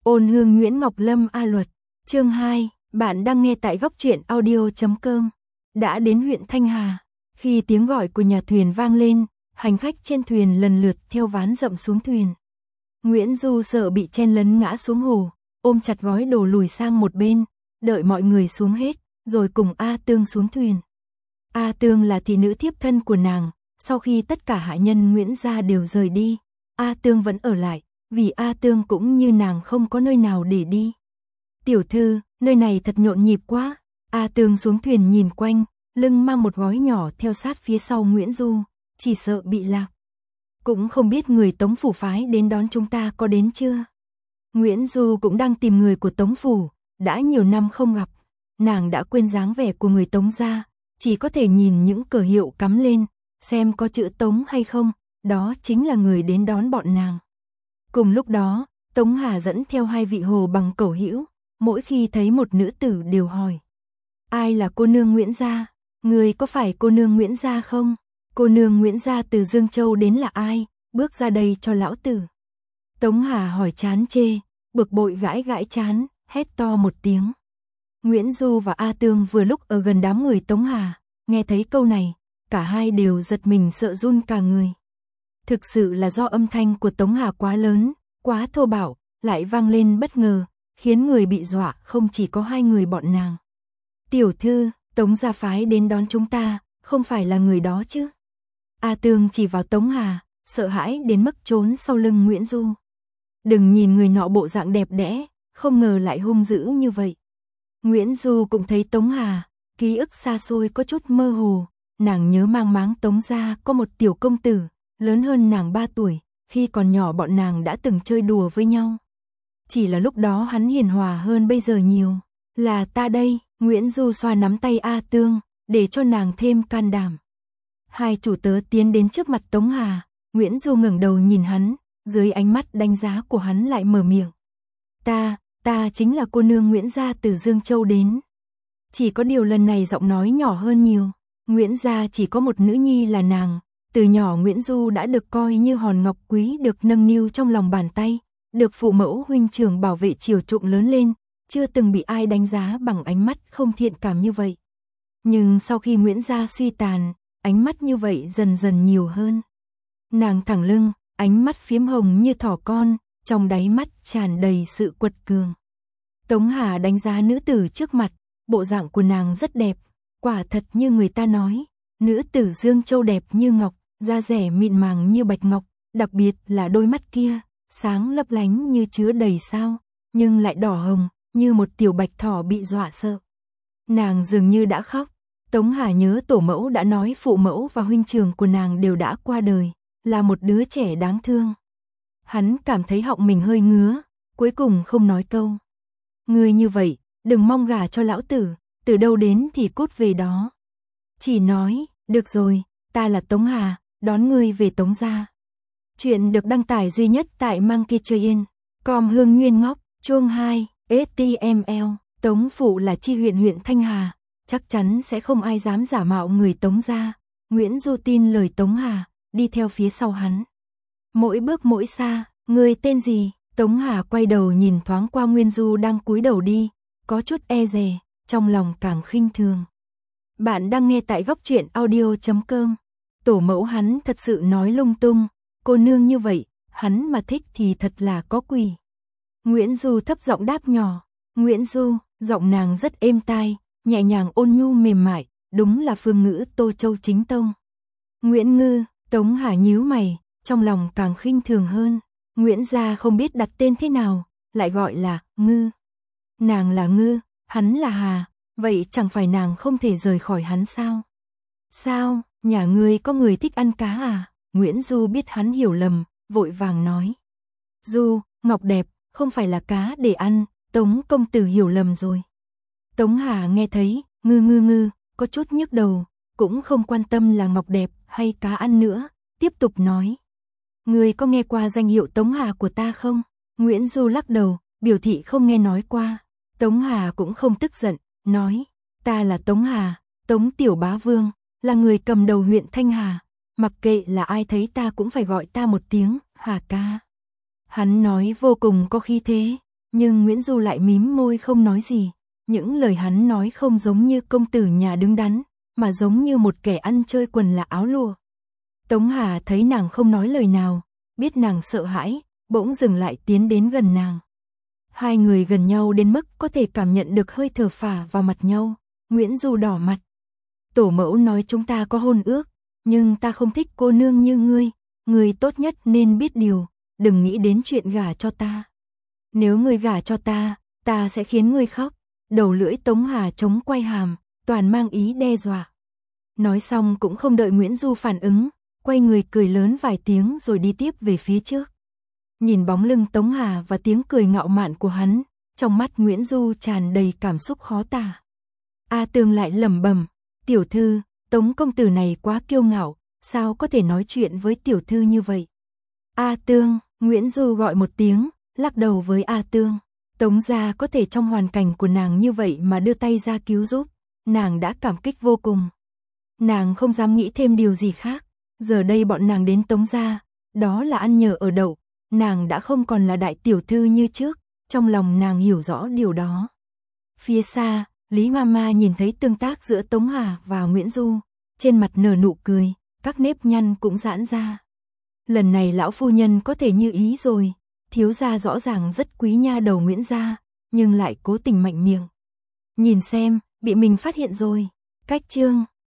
Ôn hương Nguyễn Ngọc Lâm A Luật. Chương 2, bạn đang nghe tại góc truyện audio.com. Đã đến huyện Thanh Hà. Khi tiếng gọi của nhà thuyền vang lên, hành khách trên thuyền lần lượt theo ván rậm xuống thuyền. Nguyễn Du sợ bị chen lấn ngã xuống hồ, ôm chặt gói đồ lùi sang một bên, đợi mọi người xuống hết, rồi cùng A Tương xuống thuyền. A Tương là thị nữ thiếp thân của nàng, sau khi tất cả hạ nhân Nguyễn gia đều rời đi, A Tương vẫn ở lại, vì A Tương cũng như nàng không có nơi nào để đi. Tiểu thư, nơi này thật nhộn nhịp quá. A Tương xuống thuyền nhìn quanh, lưng mang một gói nhỏ theo sát phía sau Nguyễn Du, chỉ sợ bị lạc. Cũng không biết người Tống phủ phái đến đón chúng ta có đến chưa. Nguyễn Du cũng đang tìm người của Tống phủ, đã nhiều năm không gặp, nàng đã quên dáng vẻ của người Tống gia, chỉ có thể nhìn những cờ hiệu cắm lên, xem có chữ Tống hay không, đó chính là người đến đón bọn nàng. Cùng lúc đó, Tống Hà dẫn theo hai vị hồ bằng cẩu hữu, mỗi khi thấy một nữ tử đều hỏi: ai là cô nương Nguyễn gia? Người có phải cô nương Nguyễn gia không? Cô nương Nguyễn gia từ Dương Châu đến là ai? Bước ra đây cho lão tử. Tống Hà hỏi chán chê, bực bội gãi gãi chán, hét to một tiếng. Nguyễn Du và A Tương vừa lúc ở gần đám người Tống Hà, nghe thấy câu này, cả hai đều giật mình sợ run cả người. Thực sự là do âm thanh của Tống Hà quá lớn, quá thô bạo, lại vang lên bất ngờ, khiến người bị dọa không chỉ có hai người bọn nàng. Tiểu thư, Tống gia phái đến đón chúng ta, không phải là người đó chứ? A Tương chỉ vào Tống Hà, sợ hãi đến mức trốn sau lưng Nguyễn Du. Đừng nhìn người nọ bộ dạng đẹp đẽ, không ngờ lại hung dữ như vậy. Nguyễn Du cũng thấy Tống Hà, ký ức xa xôi có chút mơ hồ, nàng nhớ mang máng Tống gia có một tiểu công tử, lớn hơn nàng 3 tuổi, khi còn nhỏ bọn nàng đã từng chơi đùa với nhau. Chỉ là lúc đó hắn hiền hòa hơn bây giờ nhiều. Là ta đây, Nguyễn Du xoa nắm tay A Tương, để cho nàng thêm can đảm. Hai chủ tớ tiến đến trước mặt Tống Hà, Nguyễn Du ngẩng đầu nhìn hắn, dưới ánh mắt đánh giá của hắn lại mở miệng. Ta chính là cô nương Nguyễn gia từ Dương Châu đến. Chỉ có điều lần này giọng nói nhỏ hơn nhiều, Nguyễn gia chỉ có một nữ nhi là nàng. Từ nhỏ Nguyễn Du đã được coi như hòn ngọc quý được nâng niu trong lòng bàn tay, được phụ mẫu huynh trưởng bảo vệ chiều chuộng lớn lên, chưa từng bị ai đánh giá bằng ánh mắt không thiện cảm như vậy. Nhưng sau khi Nguyễn gia suy tàn, ánh mắt như vậy dần dần nhiều hơn. Nàng thẳng lưng, ánh mắt phiếm hồng như thỏ con, trong đáy mắt tràn đầy sự quật cường. Tống Hà đánh giá nữ tử trước mặt, bộ dạng của nàng rất đẹp, quả thật như người ta nói, nữ tử Dương Châu đẹp như ngọc, da dẻ mịn màng như bạch ngọc, đặc biệt là đôi mắt kia, sáng lấp lánh như chứa đầy sao, nhưng lại đỏ hồng, như một tiểu bạch thỏ bị dọa sợ. Nàng dường như đã khóc. Tống Hà nhớ tổ mẫu đã nói phụ mẫu và huynh trưởng của nàng đều đã qua đời, là một đứa trẻ đáng thương. Hắn cảm thấy họng mình hơi ngứa, cuối cùng không nói câu. Ngươi như vậy, đừng mong gả cho lão tử, từ đâu đến thì cút về đó. Chỉ nói, được rồi, ta là Tống Hà, đón ngươi về Tống gia. Chuyện được đăng tải duy nhất tại Monkeytrain.com. Hương Nguyên Ngóc, chương 2, HTML. Tống phủ là chi huyện Thanh Hà, chắc chắn sẽ không ai dám giả mạo người Tống gia. Nguyễn Du tin lời Tống Hà, đi theo phía sau hắn. Mỗi bước mỗi xa, ngươi tên gì? Tống Hà quay đầu nhìn thoáng qua Nguyễn Du đang cúi đầu đi, có chút e dè, trong lòng càng khinh thường. Bạn đang nghe tại góc truyện audio.com. Tổ mẫu hắn thật sự nói lung tung, cô nương như vậy, hắn mà thích thì thật là có quỷ. Nguyễn Du thấp giọng đáp nhỏ. Nguyễn Du, giọng nàng rất êm tai, nhẹ nhàng ôn nhu mềm mại, đúng là phương ngữ Tô Châu chính tông. Nguyễn Ngư, Tống Hà nhíu mày, trong lòng càng khinh thường hơn. Nguyễn gia không biết đặt tên thế nào, lại gọi là Ngư. Nàng là Ngư, hắn là Hà, vậy chẳng phải nàng không thể rời khỏi hắn sao? Sao, nhà ngươi có người thích ăn cá à? Nguyễn Du biết hắn hiểu lầm, vội vàng nói. Du, ngọc đẹp, không phải là cá để ăn, Tống công tử hiểu lầm rồi. Tống Hà nghe thấy, ngư, có chút nhức đầu, cũng không quan tâm là ngọc đẹp hay cá ăn nữa, tiếp tục nói. Ngươi có nghe qua danh hiệu Tống Hà của ta không? Nguyễn Du lắc đầu, biểu thị không nghe nói qua. Tống Hà cũng không tức giận, nói, ta là Tống Hà, Tống Tiểu Bá Vương, là người cầm đầu huyện Thanh Hà, mặc kệ là ai thấy ta cũng phải gọi ta một tiếng, Hà ca. Hắn nói vô cùng có khí thế, Nhưng Nguyễn Du lại mím môi không nói gì. Những lời hắn nói không giống như công tử nhà đứng đắn, mà giống như một kẻ ăn chơi quần là áo lụa. Tống Hà thấy nàng không nói lời nào, biết nàng sợ hãi, bỗng dừng lại tiến đến gần nàng. Hai người gần nhau đến mức có thể cảm nhận được hơi thở phả vào mặt nhau. Nguyễn Du đỏ mặt. Tổ mẫu nói chúng ta có hôn ước, nhưng ta không thích cô nương như ngươi. Ngươi tốt nhất nên biết điều, đừng nghĩ đến chuyện gả cho ta. Nếu ngươi gả cho ta, ta sẽ khiến ngươi khóc. Đầu lưỡi Tống Hà chống quay hàm, toàn mang ý đe dọa. Nói xong cũng không đợi Nguyễn Du phản ứng, quay người cười lớn vài tiếng rồi đi tiếp về phía trước. Nhìn bóng lưng Tống Hà và tiếng cười ngạo mạn của hắn, trong mắt Nguyễn Du tràn đầy cảm xúc khó tả. A Tương lại lẩm bẩm, tiểu thư, Tống công tử này quá kiêu ngạo, sao có thể nói chuyện với tiểu thư như vậy? A Tương, Nguyễn Du gọi một tiếng, lắc đầu với A Tương. Tống gia có thể trong hoàn cảnh của nàng như vậy mà đưa tay ra cứu giúp, nàng đã cảm kích vô cùng. Nàng không dám nghĩ thêm điều gì khác, giờ đây bọn nàng đến Tống gia, đó là ăn nhờ ở đậu, nàng đã không còn là đại tiểu thư như trước, trong lòng nàng hiểu rõ điều đó. Phía xa, Lý Mama nhìn thấy tương tác giữa Tống Hà và Nguyễn Du, trên mặt nở nụ cười, các nếp nhăn cũng giãn ra. Lần này lão phu nhân có thể như ý rồi, thiếu gia rõ ràng rất quý nha đầu Nguyễn gia, nhưng lại cố tình mạnh miệng. Nhìn xem, bị mình phát hiện rồi. Cách chương